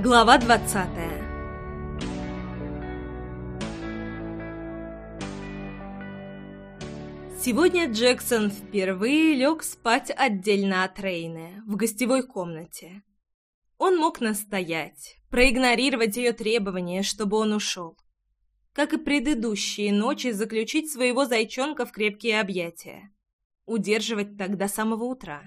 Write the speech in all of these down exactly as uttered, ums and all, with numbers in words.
Глава двадцатая. Сегодня Джексон впервые лег спать отдельно от Рейны, в гостевой комнате. Он мог настоять, проигнорировать ее требования, чтобы он ушел. Как и предыдущие ночи, заключить своего зайчонка в крепкие объятия. Удерживать так до самого утра.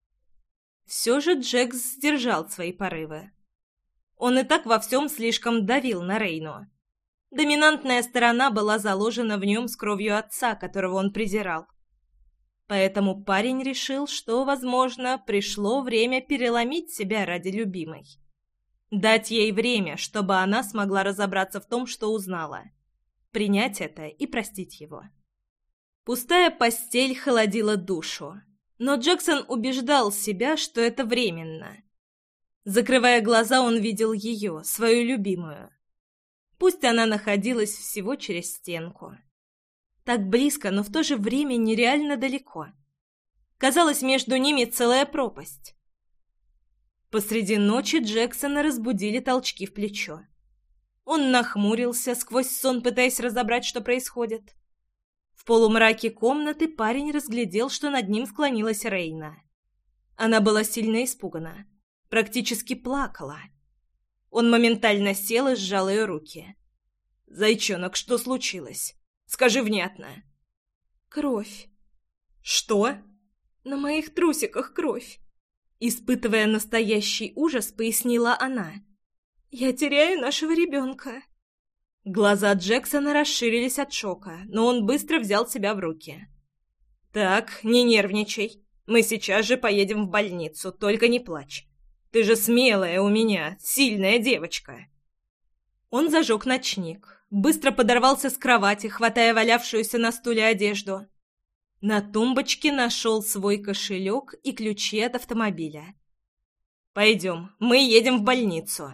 Все же Джекс сдержал свои порывы. Он и так во всем слишком давил на Рейну. Доминантная сторона была заложена в нем с кровью отца, которого он презирал. Поэтому парень решил, что, возможно, пришло время переломить себя ради любимой. Дать ей время, чтобы она смогла разобраться в том, что узнала. Принять это и простить его. Пустая постель холодила душу, но Джексон убеждал себя, что это временно. Закрывая глаза, он видел ее, свою любимую. Пусть она находилась всего через стенку. Так близко, но в то же время нереально далеко. Казалось, между ними целая пропасть. Посреди ночи Джексона разбудили толчки в плечо. Он нахмурился, сквозь сон пытаясь разобрать, что происходит. В полумраке комнаты парень разглядел, что над ним склонилась Рейна. Она была сильно испугана, практически плакала. Он моментально сел и сжал ее руки. «Зайчонок, что случилось? Скажи внятно». «Кровь». «Что?» «На моих трусиках кровь». Испытывая настоящий ужас, пояснила она. «Я теряю нашего ребенка». Глаза Джексона расширились от шока, но он быстро взял себя в руки. «Так, не нервничай. Мы сейчас же поедем в больницу, только не плачь. Ты же смелая у меня, сильная девочка». Он зажег ночник, быстро подорвался с кровати, хватая валявшуюся на стуле одежду. На тумбочке нашел свой кошелек и ключи от автомобиля. «Пойдем, мы едем в больницу».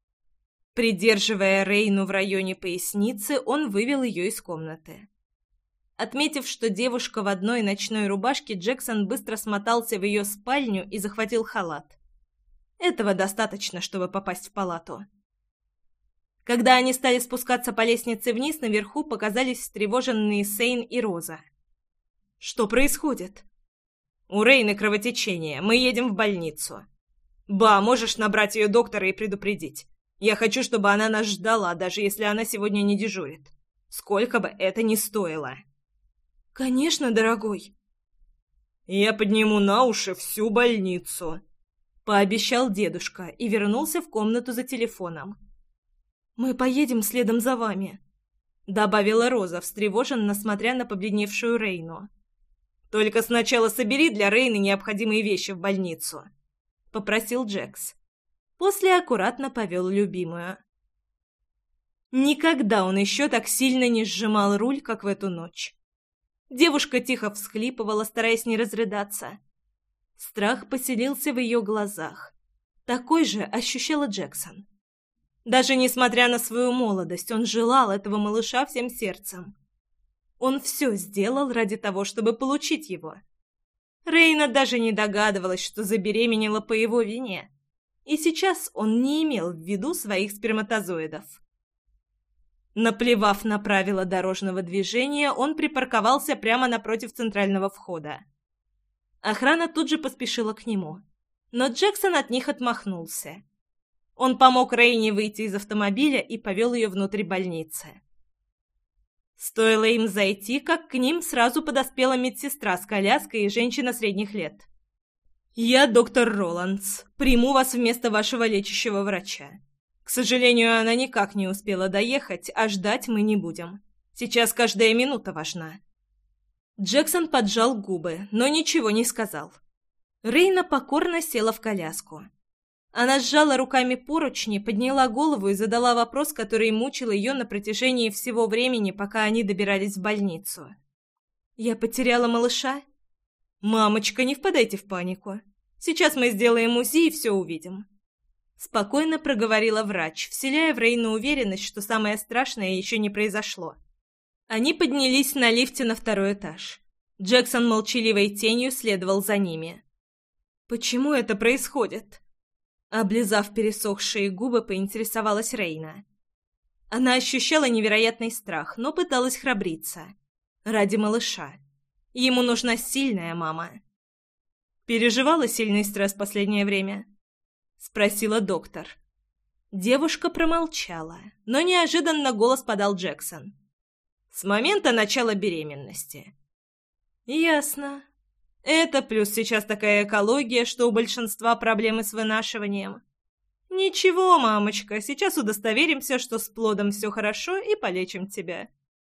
Придерживая Рейну в районе поясницы, он вывел ее из комнаты. Отметив, что девушка в одной ночной рубашке, Джексон быстро смотался в ее спальню и захватил халат. Этого достаточно, чтобы попасть в палату. Когда они стали спускаться по лестнице вниз, наверху показались встревоженные Сейн и Роза. «Что происходит?» «У Рейны кровотечение. Мы едем в больницу. Ба, можешь набрать ее доктора и предупредить. Я хочу, чтобы она нас ждала, даже если она сегодня не дежурит. Сколько бы это ни стоило». «Конечно, дорогой». «Я подниму на уши всю больницу», — пообещал дедушка и вернулся в комнату за телефоном. «Мы поедем следом за вами», — добавила Роза, встревоженно смотря на побледневшую Рейну. «Только сначала собери для Рейны необходимые вещи в больницу», — попросил Джекс. После аккуратно повел любимую. Никогда он еще так сильно не сжимал руль, как в эту ночь. Девушка тихо всхлипывала, стараясь не разрыдаться. Страх поселился в ее глазах. Такой же ощущала Джексон. Даже несмотря на свою молодость, он желал этого малыша всем сердцем. Он все сделал ради того, чтобы получить его. Рейна даже не догадывалась, что забеременела по его вине. И сейчас он не имел в виду своих сперматозоидов. Наплевав на правила дорожного движения, он припарковался прямо напротив центрального входа. Охрана тут же поспешила к нему, но Джексон от них отмахнулся. Он помог Рейне выйти из автомобиля и повел ее внутрь больницы. Стоило им зайти, как к ним сразу подоспела медсестра с коляской и женщина средних лет. «Я доктор Роландс. Приму вас вместо вашего лечащего врача. К сожалению, она никак не успела доехать, а ждать мы не будем. Сейчас каждая минута важна». Джексон поджал губы, но ничего не сказал. Рейна покорно села в коляску. Она сжала руками поручни, подняла голову и задала вопрос, который мучил ее на протяжении всего времени, пока они добирались в больницу. «Я потеряла малыша?» «Мамочка, не впадайте в панику. Сейчас мы сделаем УЗИ и все увидим». Спокойно проговорила врач, вселяя в Рейну уверенность, что самое страшное еще не произошло. Они поднялись на лифте на второй этаж. Джексон молчаливой тенью следовал за ними. «Почему это происходит?» Облизав пересохшие губы, поинтересовалась Рейна. Она ощущала невероятный страх, но пыталась храбриться. Ради малыша. Ему нужна сильная мама. «Переживала сильный стресс в последнее время?» — спросила доктор. Девушка промолчала, но неожиданно голос подал Джексон. «С момента начала беременности». «Ясно. Это плюс сейчас такая экология, что у большинства проблемы с вынашиванием. Ничего, мамочка, сейчас удостоверимся, что с плодом все хорошо, и полечим тебя».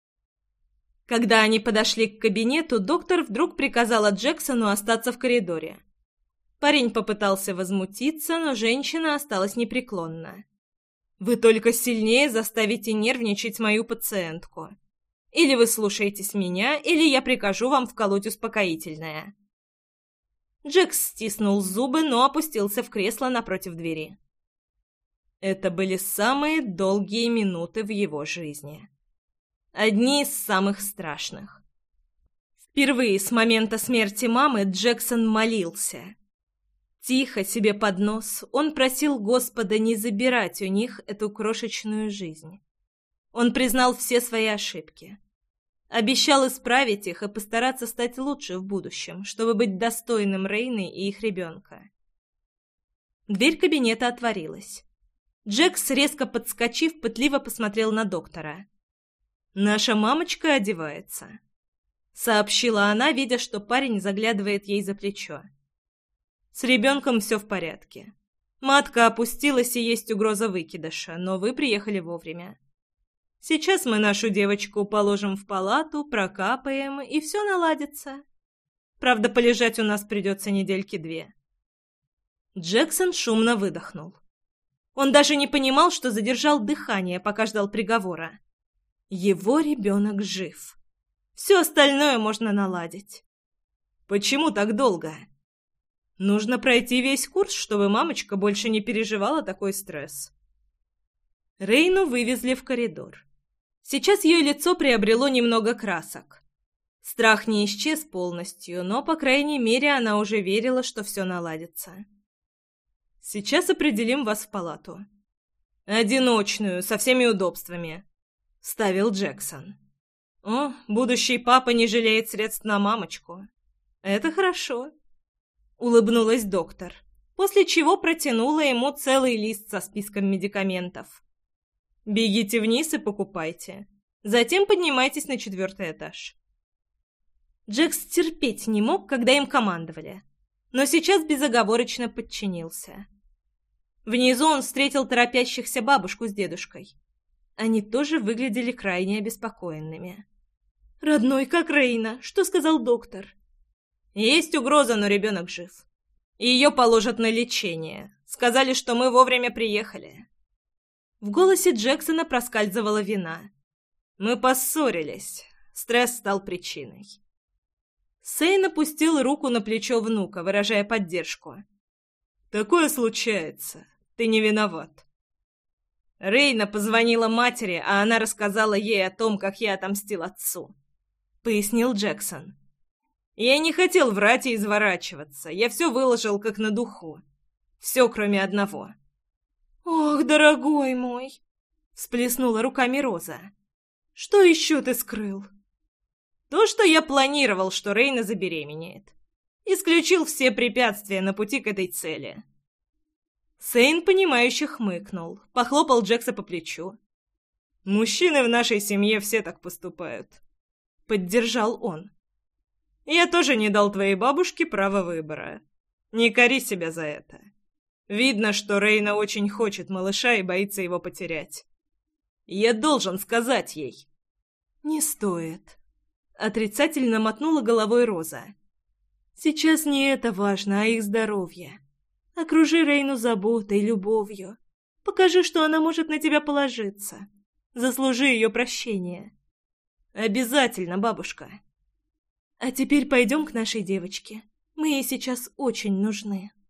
Когда они подошли к кабинету, доктор вдруг приказала Джексону остаться в коридоре. Парень попытался возмутиться, но женщина осталась непреклонна. «Вы только сильнее заставите нервничать мою пациентку. Или вы слушаетесь меня, или я прикажу вам вколоть успокоительное». Джекс стиснул зубы, но опустился в кресло напротив двери. Это были самые долгие минуты в его жизни. Одни из самых страшных. Впервые с момента смерти мамы Джексон молился. Тихо себе под нос он просил Господа не забирать у них эту крошечную жизнь. Он признал все свои ошибки. Обещал исправить их и постараться стать лучше в будущем, чтобы быть достойным Рейны и их ребенка. Дверь кабинета отворилась. Джекс, резко подскочив, пытливо посмотрел на доктора. «Наша мамочка одевается», — сообщила она, видя, что парень заглядывает ей за плечо. «С ребенком все в порядке. Матка опустилась и есть угроза выкидыша, но вы приехали вовремя. Сейчас мы нашу девочку положим в палату, прокапаем, и все наладится. Правда, полежать у нас придется недельки две». Джексон шумно выдохнул. Он даже не понимал, что задержал дыхание, пока ждал приговора. Его ребенок жив. Все остальное можно наладить. Почему так долго? Нужно пройти весь курс, чтобы мамочка больше не переживала такой стресс. Рейну вывезли в коридор. Сейчас ее лицо приобрело немного красок. Страх не исчез полностью, но, по крайней мере, она уже верила, что все наладится. Сейчас определим вас в палату. Одиночную, со всеми удобствами. — вставил Джексон. «О, будущий папа не жалеет средств на мамочку. Это хорошо», — улыбнулась доктор, после чего протянула ему целый лист со списком медикаментов. «Бегите вниз и покупайте. Затем поднимайтесь на четвертый этаж». Джекс терпеть не мог, когда им командовали, но сейчас безоговорочно подчинился. Внизу он встретил торопящихся бабушку с дедушкой. Они тоже выглядели крайне обеспокоенными. «Родной, как Рейна, что сказал доктор?» «Есть угроза, но ребенок жив. Ее положат на лечение. Сказали, что мы вовремя приехали». В голосе Джексона проскальзывала вина. «Мы поссорились. Стресс стал причиной». Сейн опустил руку на плечо внука, выражая поддержку. «Такое случается. Ты не виноват». Рейна позвонила матери, а она рассказала ей о том, как я отомстил отцу, — пояснил Джексон. Я не хотел врать и изворачиваться. Я все выложил как на духу. Все, кроме одного. «Ох, дорогой мой!» — всплеснула руками Роза. «Что еще ты скрыл?» «То, что я планировал, что Рейна забеременеет. Исключил все препятствия на пути к этой цели». Сейн, понимающе хмыкнул, похлопал Джекса по плечу. «Мужчины в нашей семье все так поступают», — поддержал он. «Я тоже не дал твоей бабушке права выбора. Не кори себя за это. Видно, что Рейна очень хочет малыша и боится его потерять. Я должен сказать ей». «Не стоит», — отрицательно мотнула головой Роза. «Сейчас не это важно, а их здоровье. Окружи Рейну заботой, любовью. Покажи, что она может на тебя положиться. Заслужи ее прощение». «Обязательно, бабушка». «А теперь пойдем к нашей девочке. Мы ей сейчас очень нужны».